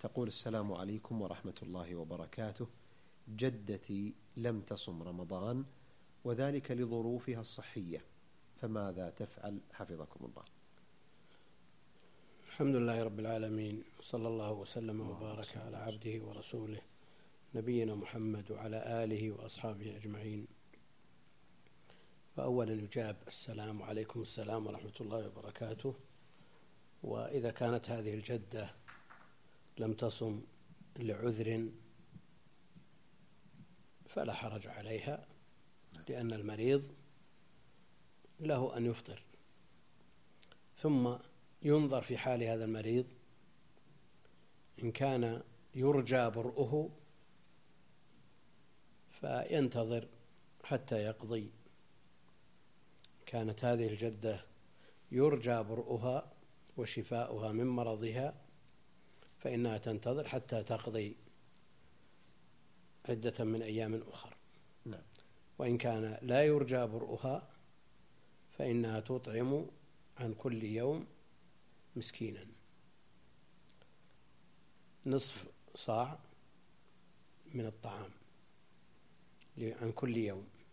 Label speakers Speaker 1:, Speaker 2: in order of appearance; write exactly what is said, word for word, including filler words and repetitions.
Speaker 1: تقول: السلام عليكم ورحمة الله وبركاته. جدتي لم تصم رمضان وذلك لظروفها الصحية، فماذا تفعل حفظكم الله؟
Speaker 2: الحمد لله رب العالمين، وصلى الله وسلم وبارك على عبده ورسوله نبينا محمد وعلى آله وأصحابه أجمعين. فأولا يجاب: السلام عليكم. السلام ورحمة الله وبركاته. وإذا كانت هذه الجدة لم تصم لعذر فلا حرج عليها، لأن المريض له أن يفطر، ثم ينظر في حال هذا المريض إن كان يرجى برؤه فينتظر حتى يقضي. كانت هذه الجدة يرجى برؤها وشفاؤها من مرضها فإنها تنتظر حتى تقضي عدة من أيام أخرى.
Speaker 1: نعم.
Speaker 2: وإن كان لا يرجى برؤها فإنها تطعم عن كل يوم مسكينا نصف صاع من الطعام عن كل يوم.